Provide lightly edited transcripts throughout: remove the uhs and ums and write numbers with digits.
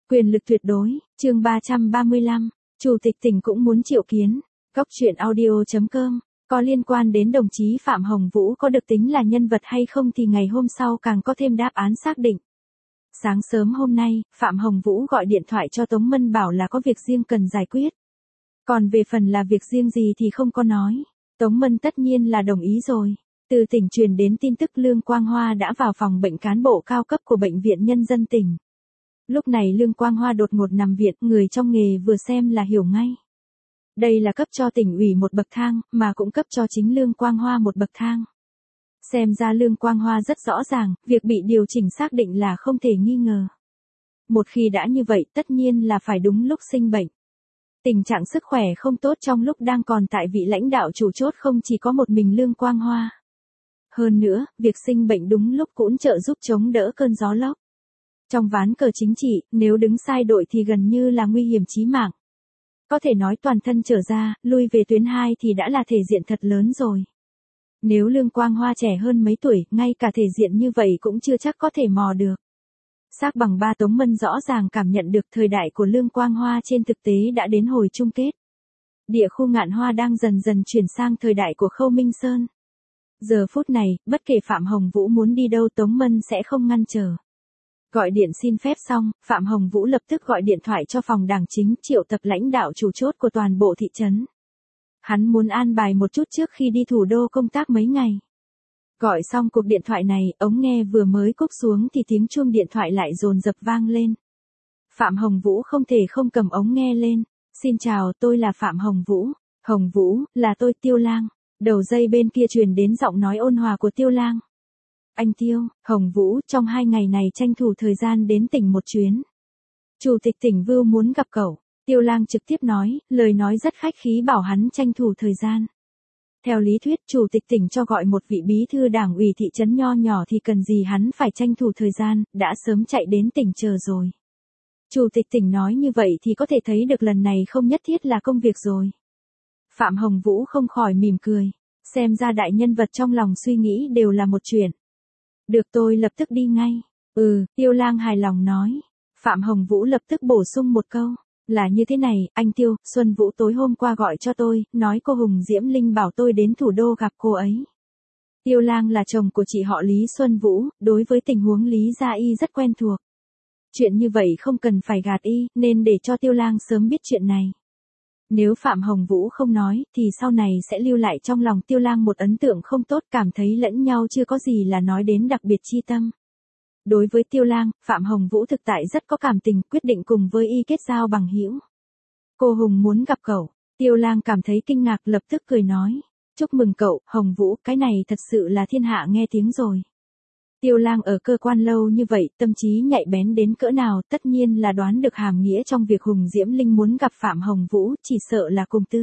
Quyền lực tuyệt đối, chương 335, Chủ tịch tỉnh cũng muốn triệu kiến. Góc truyện audio.com, có liên quan đến đồng chí Phạm Hồng Vũ có được tính là nhân vật hay không thì ngày hôm sau càng có thêm đáp án xác định. Sáng sớm hôm nay, Phạm Hồng Vũ gọi điện thoại cho Tống Mân bảo là có việc riêng cần giải quyết. Còn về phần là việc riêng gì thì không có nói. Tống Mân tất nhiên là đồng ý rồi. Từ tỉnh truyền đến tin tức Lương Quang Hoa đã vào phòng bệnh cán bộ cao cấp của Bệnh viện Nhân dân tỉnh. Lúc này Lương Quang Hoa đột ngột nằm viện, người trong nghề vừa xem là hiểu ngay. Đây là cấp cho tỉnh ủy một bậc thang, mà cũng cấp cho chính Lương Quang Hoa một bậc thang. Xem ra Lương Quang Hoa rất rõ ràng, việc bị điều chỉnh xác định là không thể nghi ngờ. Một khi đã như vậy tất nhiên là phải đúng lúc sinh bệnh. Tình trạng sức khỏe không tốt trong lúc đang còn tại vị lãnh đạo chủ chốt không chỉ có một mình Lương Quang Hoa. Hơn nữa, việc sinh bệnh đúng lúc cũng trợ giúp chống đỡ cơn gió lốc. Trong ván cờ chính trị, nếu đứng sai đội thì gần như là nguy hiểm chí mạng. Có thể nói toàn thân trở ra, lui về tuyến 2 thì đã là thể diện thật lớn rồi. Nếu Lương Quang Hoa trẻ hơn mấy tuổi, ngay cả thể diện như vậy cũng chưa chắc có thể mò được. Sắc bằng ba Tống Mân rõ ràng cảm nhận được thời đại của Lương Quang Hoa trên thực tế đã đến hồi chung kết. Địa khu Ngạn Hoa đang dần dần chuyển sang thời đại của Khâu Minh Sơn. Giờ phút này, bất kể Phạm Hồng Vũ muốn đi đâu Tống Mân sẽ không ngăn trở. Gọi điện xin phép xong, Phạm Hồng Vũ lập tức gọi điện thoại cho phòng đảng chính triệu tập lãnh đạo chủ chốt của toàn bộ thị trấn. Hắn muốn an bài một chút trước khi đi thủ đô công tác mấy ngày. Gọi xong cuộc điện thoại này, ống nghe vừa mới cúp xuống thì tiếng chuông điện thoại lại dồn dập vang lên. Phạm Hồng Vũ không thể không cầm ống nghe lên. Xin chào, tôi là Phạm Hồng Vũ. Hồng Vũ, là tôi Tiêu Lang. Đầu dây bên kia truyền đến giọng nói ôn hòa của Tiêu Lang. Anh Tiêu, Hồng Vũ, trong 2 ngày này tranh thủ thời gian đến tỉnh một chuyến. Chủ tịch tỉnh Vưu muốn gặp cậu. Tiêu Lang trực tiếp nói, lời nói rất khách khí bảo hắn tranh thủ thời gian. Theo lý thuyết, chủ tịch tỉnh cho gọi một vị bí thư đảng ủy thị trấn nho nhỏ thì cần gì hắn phải tranh thủ thời gian, đã sớm chạy đến tỉnh chờ rồi. Chủ tịch tỉnh nói như vậy thì có thể thấy được lần này không nhất thiết là công việc rồi. Phạm Hồng Vũ không khỏi mỉm cười. Xem ra đại nhân vật trong lòng suy nghĩ đều là một chuyện. Được, tôi lập tức đi ngay. Tiêu Lang hài lòng nói. Phạm Hồng Vũ lập tức bổ sung một câu. Là như thế này, anh Tiêu, Xuân Vũ tối hôm qua gọi cho tôi, nói cô Hùng Diễm Linh bảo tôi đến thủ đô gặp cô ấy. Tiêu Lang là chồng của chị họ Lý Xuân Vũ, đối với tình huống Lý gia y rất quen thuộc. Chuyện như vậy không cần phải gạt y, nên để cho Tiêu Lang sớm biết chuyện này. Nếu Phạm Hồng Vũ không nói, thì sau này sẽ lưu lại trong lòng Tiêu Lang một ấn tượng không tốt, cảm thấy lẫn nhau chưa có gì là nói đến đặc biệt chi tâm. Đối với Tiêu Lang, Phạm Hồng Vũ thực tại rất có cảm tình, quyết định cùng với y kết giao bằng hữu. Cô Hùng muốn gặp cậu. Tiêu Lang cảm thấy kinh ngạc lập tức cười nói. Chúc mừng cậu, Hồng Vũ, cái này thật sự là thiên hạ nghe tiếng rồi. Tiêu Lang ở cơ quan lâu như vậy, tâm trí nhạy bén đến cỡ nào, tất nhiên là đoán được hàm nghĩa trong việc Hùng Diễm Linh muốn gặp Phạm Hồng Vũ, chỉ sợ là cùng tư.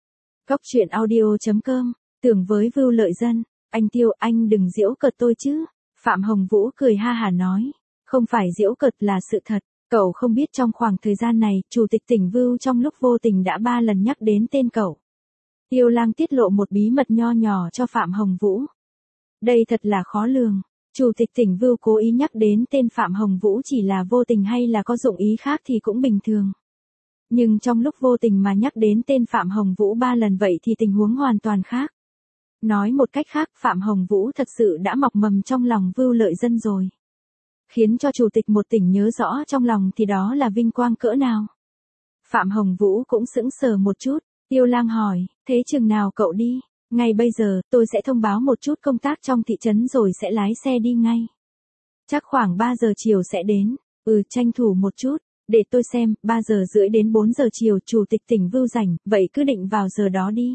Góc truyện audio.com, tưởng với Vưu Lợi Dân. Anh Tiêu, anh đừng giễu cợt tôi chứ. Phạm Hồng Vũ cười ha hả nói. Không phải giễu cợt là sự thật. Cậu không biết trong khoảng thời gian này, Chủ tịch tỉnh Vưu trong lúc vô tình đã 3 lần nhắc đến tên cậu. Tiêu Lang tiết lộ một bí mật nho nhỏ cho Phạm Hồng Vũ. Đây thật là khó lường. Chủ tịch tỉnh Vưu cố ý nhắc đến tên Phạm Hồng Vũ chỉ là vô tình hay là có dụng ý khác thì cũng bình thường. Nhưng trong lúc vô tình mà nhắc đến tên Phạm Hồng Vũ 3 lần vậy thì tình huống hoàn toàn khác. Nói một cách khác, Phạm Hồng Vũ thật sự đã mọc mầm trong lòng Vưu Lợi Dân rồi. Khiến cho chủ tịch một tỉnh nhớ rõ trong lòng thì đó là vinh quang cỡ nào. Phạm Hồng Vũ cũng sững sờ một chút. Tiêu Lang hỏi, thế chừng nào cậu đi? Ngay bây giờ, tôi sẽ thông báo một chút công tác trong thị trấn rồi sẽ lái xe đi ngay. Chắc khoảng 3 giờ chiều sẽ đến. Tranh thủ một chút. Để tôi xem, 3 giờ rưỡi đến 4 giờ chiều chủ tịch tỉnh Vưu rảnh, vậy cứ định vào giờ đó đi.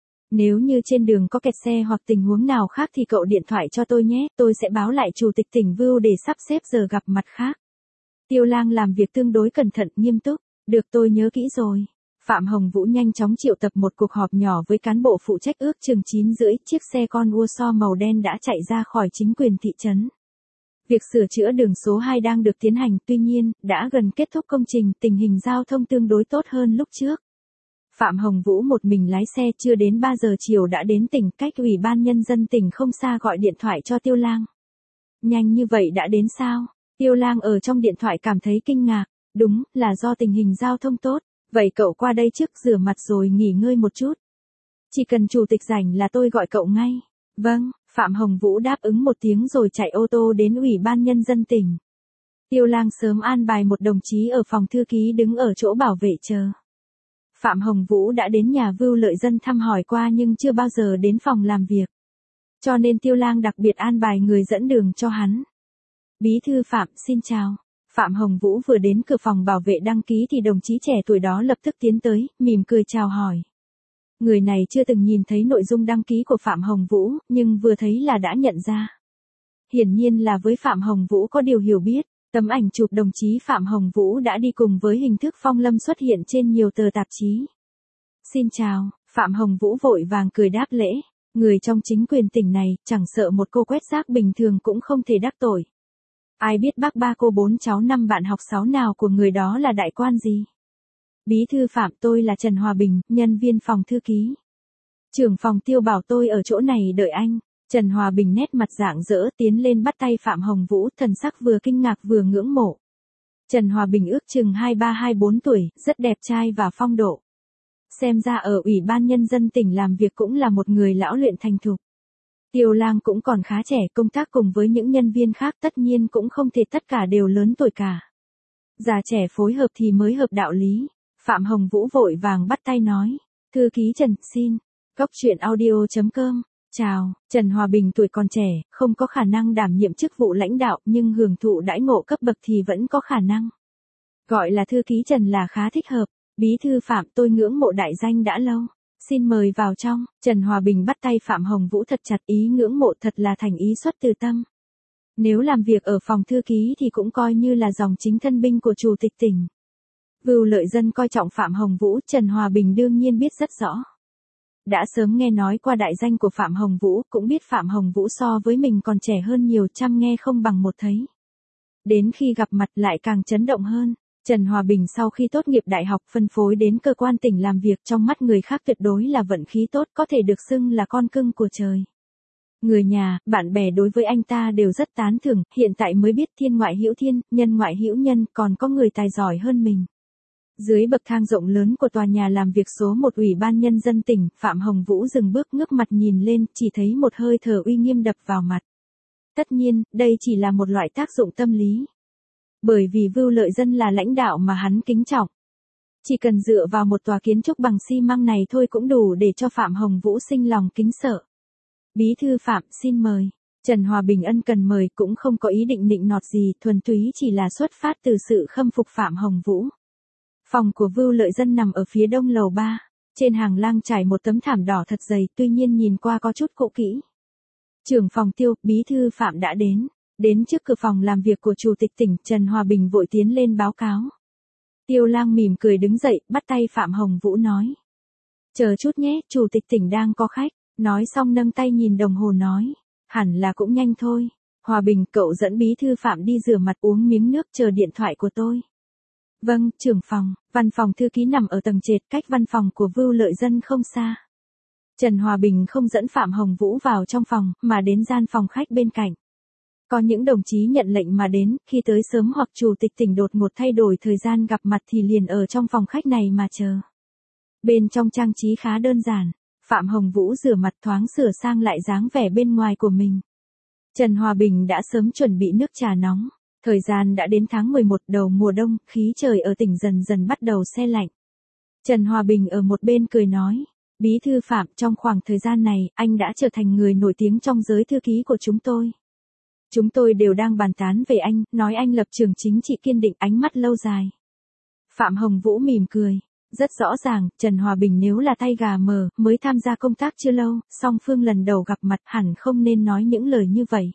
Nếu như trên đường có kẹt xe hoặc tình huống nào khác thì cậu điện thoại cho tôi nhé, tôi sẽ báo lại chủ tịch tỉnh Vưu để sắp xếp giờ gặp mặt khác. Tiêu Lang làm việc tương đối cẩn thận, nghiêm túc. Được, tôi nhớ kỹ rồi. Phạm Hồng Vũ nhanh chóng triệu tập một cuộc họp nhỏ với cán bộ phụ trách, ước chừng 9 rưỡi, chiếc xe con Urso màu đen đã chạy ra khỏi chính quyền thị trấn. Việc sửa chữa đường số 2 đang được tiến hành, tuy nhiên, đã gần kết thúc công trình, tình hình giao thông tương đối tốt hơn lúc trước. Phạm Hồng Vũ một mình lái xe, chưa đến 3 giờ chiều đã đến tỉnh, cách Ủy ban Nhân dân tỉnh không xa, gọi điện thoại cho Tiêu Lang. Nhanh như vậy đã đến sao? Tiêu Lang ở trong điện thoại cảm thấy kinh ngạc. Đúng, là do tình hình giao thông tốt. Vậy cậu qua đây trước rửa mặt rồi nghỉ ngơi một chút. Chỉ cần chủ tịch rảnh là tôi gọi cậu ngay. Vâng, Phạm Hồng Vũ đáp ứng một tiếng rồi chạy ô tô đến Ủy ban Nhân dân tỉnh. Tiêu Lang sớm an bài một đồng chí ở phòng thư ký đứng ở chỗ bảo vệ chờ. Phạm Hồng Vũ đã đến nhà Vưu Lợi Dân thăm hỏi qua nhưng chưa bao giờ đến phòng làm việc. Cho nên Tiêu Lang đặc biệt an bài người dẫn đường cho hắn. Bí thư Phạm, xin chào. Phạm Hồng Vũ vừa đến cửa phòng bảo vệ đăng ký thì đồng chí trẻ tuổi đó lập tức tiến tới, mỉm cười chào hỏi. Người này chưa từng nhìn thấy nội dung đăng ký của Phạm Hồng Vũ, nhưng vừa thấy là đã nhận ra. Hiển nhiên là với Phạm Hồng Vũ có điều hiểu biết, tấm ảnh chụp đồng chí Phạm Hồng Vũ đã đi cùng với hình thức phong lâm xuất hiện trên nhiều tờ tạp chí. Xin chào, Phạm Hồng Vũ vội vàng cười đáp lễ, người trong chính quyền tỉnh này chẳng sợ một cô quét rác bình thường cũng không thể đắc tội. Ai biết bác ba cô bốn cháu năm bạn học sáu nào của người đó là đại quan gì? Bí thư Phạm, tôi là Trần Hòa Bình, nhân viên phòng thư ký. Trưởng phòng Tiêu bảo tôi ở chỗ này đợi anh. Trần Hòa Bình nét mặt rạng rỡ tiến lên bắt tay Phạm Hồng Vũ, thần sắc vừa kinh ngạc vừa ngưỡng mộ. Trần Hòa Bình ước chừng 23-24 tuổi, rất đẹp trai và phong độ. Xem ra ở Ủy ban Nhân dân tỉnh làm việc cũng là một người lão luyện thành thục. Tiêu Lang cũng còn khá trẻ, công tác cùng với những nhân viên khác tất nhiên cũng không thể tất cả đều lớn tuổi cả. Già trẻ phối hợp thì mới hợp đạo lý. Phạm Hồng Vũ vội vàng bắt tay nói. Thư ký Trần, xin. Góc chuyện audio.com. Chào, Trần Hòa Bình tuổi còn trẻ, không có khả năng đảm nhiệm chức vụ lãnh đạo nhưng hưởng thụ đãi ngộ cấp bậc thì vẫn có khả năng. Gọi là thư ký Trần là khá thích hợp. Bí thư Phạm, tôi ngưỡng mộ đại danh đã lâu. Xin mời vào trong. Trần Hòa Bình bắt tay Phạm Hồng Vũ thật chặt, ý ngưỡng mộ thật là thành ý xuất từ tâm. Nếu làm việc ở phòng thư ký thì cũng coi như là dòng chính thân binh của chủ tịch tỉnh. Vưu Lợi Dân coi trọng Phạm Hồng Vũ, Trần Hòa Bình đương nhiên biết rất rõ. Đã sớm nghe nói qua đại danh của Phạm Hồng Vũ, cũng biết Phạm Hồng Vũ so với mình còn trẻ hơn nhiều, trăm nghe không bằng một thấy. Đến khi gặp mặt lại càng chấn động hơn. Trần Hòa Bình sau khi tốt nghiệp đại học phân phối đến cơ quan tỉnh làm việc, trong mắt người khác tuyệt đối là vận khí tốt, có thể được xưng là con cưng của trời. Người nhà, bạn bè đối với anh ta đều rất tán thưởng, hiện tại mới biết thiên ngoại hữu thiên, nhân ngoại hữu nhân, còn có người tài giỏi hơn mình. Dưới bậc thang rộng lớn của tòa nhà làm việc số 1 Ủy ban Nhân dân tỉnh, Phạm Hồng Vũ dừng bước ngước mặt nhìn lên, chỉ thấy một hơi thở uy nghiêm đập vào mặt. Tất nhiên, đây chỉ là một loại tác dụng tâm lý. Bởi vì Vưu Lợi Dân là lãnh đạo mà hắn kính trọng. Chỉ cần dựa vào một tòa kiến trúc bằng xi măng này thôi cũng đủ để cho Phạm Hồng Vũ sinh lòng kính sợ. Bí thư Phạm, xin mời. Trần Hòa Bình ân cần mời, cũng không có ý định nịnh nọt gì, thuần túy chỉ là xuất phát từ sự khâm phục Phạm Hồng Vũ. Phòng của Vưu Lợi Dân nằm ở phía đông lầu 3, trên hàng lang trải một tấm thảm đỏ thật dày, tuy nhiên nhìn qua có chút cũ kỹ. Trưởng phòng Tiêu, bí thư Phạm đã đến. Đến trước cửa phòng làm việc của chủ tịch tỉnh, Trần Hòa Bình vội tiến lên báo cáo. Tiêu Lang mỉm cười đứng dậy, bắt tay Phạm Hồng Vũ nói. Chờ chút nhé, chủ tịch tỉnh đang có khách. Nói xong nâng tay nhìn đồng hồ nói. Hẳn là cũng nhanh thôi. Hòa Bình, cậu dẫn bí thư Phạm đi rửa mặt uống miếng nước chờ điện thoại của tôi. Vâng, trưởng phòng. Văn phòng thư ký nằm ở tầng trệt, cách văn phòng của Vưu Lợi Dân không xa. Trần Hòa Bình không dẫn Phạm Hồng Vũ vào trong phòng, mà đến gian phòng khách bên cạnh. Có những đồng chí nhận lệnh mà đến, khi tới sớm hoặc chủ tịch tỉnh đột ngột thay đổi thời gian gặp mặt thì liền ở trong phòng khách này mà chờ. Bên trong trang trí khá đơn giản, Phạm Hồng Vũ rửa mặt thoáng sửa sang lại dáng vẻ bên ngoài của mình. Trần Hòa Bình đã sớm chuẩn bị nước trà nóng. Thời gian đã đến tháng 11 đầu mùa đông, khí trời ở tỉnh dần dần bắt đầu se lạnh. Trần Hòa Bình ở một bên cười nói. Bí thư Phạm, trong khoảng thời gian này, anh đã trở thành người nổi tiếng trong giới thư ký của chúng tôi. Chúng tôi đều đang bàn tán về anh, nói anh lập trường chính trị kiên định, ánh mắt lâu dài. Phạm Hồng Vũ mỉm cười. Rất rõ ràng, Trần Hòa Bình nếu là tay gà mờ, mới tham gia công tác chưa lâu, song phương lần đầu gặp mặt hẳn không nên nói những lời như vậy.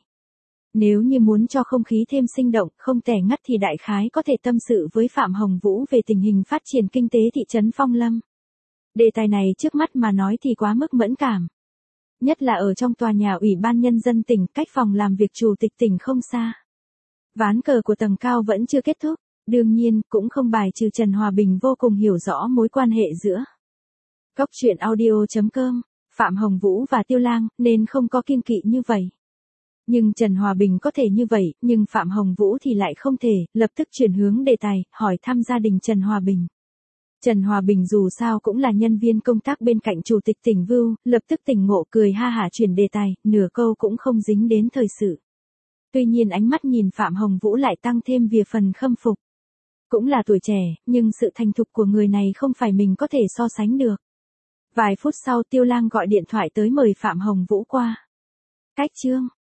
Nếu như muốn cho không khí thêm sinh động, không tẻ ngắt thì đại khái có thể tâm sự với Phạm Hồng Vũ về tình hình phát triển kinh tế thị trấn Phong Lâm. Đề tài này trước mắt mà nói thì quá mức mẫn cảm. Nhất là ở trong tòa nhà Ủy ban Nhân dân tỉnh, cách phòng làm việc chủ tịch tỉnh không xa. Ván cờ của tầng cao vẫn chưa kết thúc, đương nhiên cũng không bài trừ Trần Hòa Bình vô cùng hiểu rõ mối quan hệ giữa. Góc chuyện audio.com, Phạm Hồng Vũ và Tiêu Lang, nên không có kiêng kỵ như vậy. Nhưng Trần Hòa Bình có thể như vậy, nhưng Phạm Hồng Vũ thì lại không thể, lập tức chuyển hướng đề tài, hỏi thăm gia đình Trần Hòa Bình. Trần Hòa Bình dù sao cũng là nhân viên công tác bên cạnh chủ tịch tỉnh Vưu, lập tức tỉnh ngộ cười ha hả chuyển đề tài, nửa câu cũng không dính đến thời sự. Tuy nhiên ánh mắt nhìn Phạm Hồng Vũ lại tăng thêm vài phần khâm phục. Cũng là tuổi trẻ, nhưng sự thành thục của người này không phải mình có thể so sánh được. Vài phút sau Tiêu Lang gọi điện thoại tới mời Phạm Hồng Vũ qua. Cách chương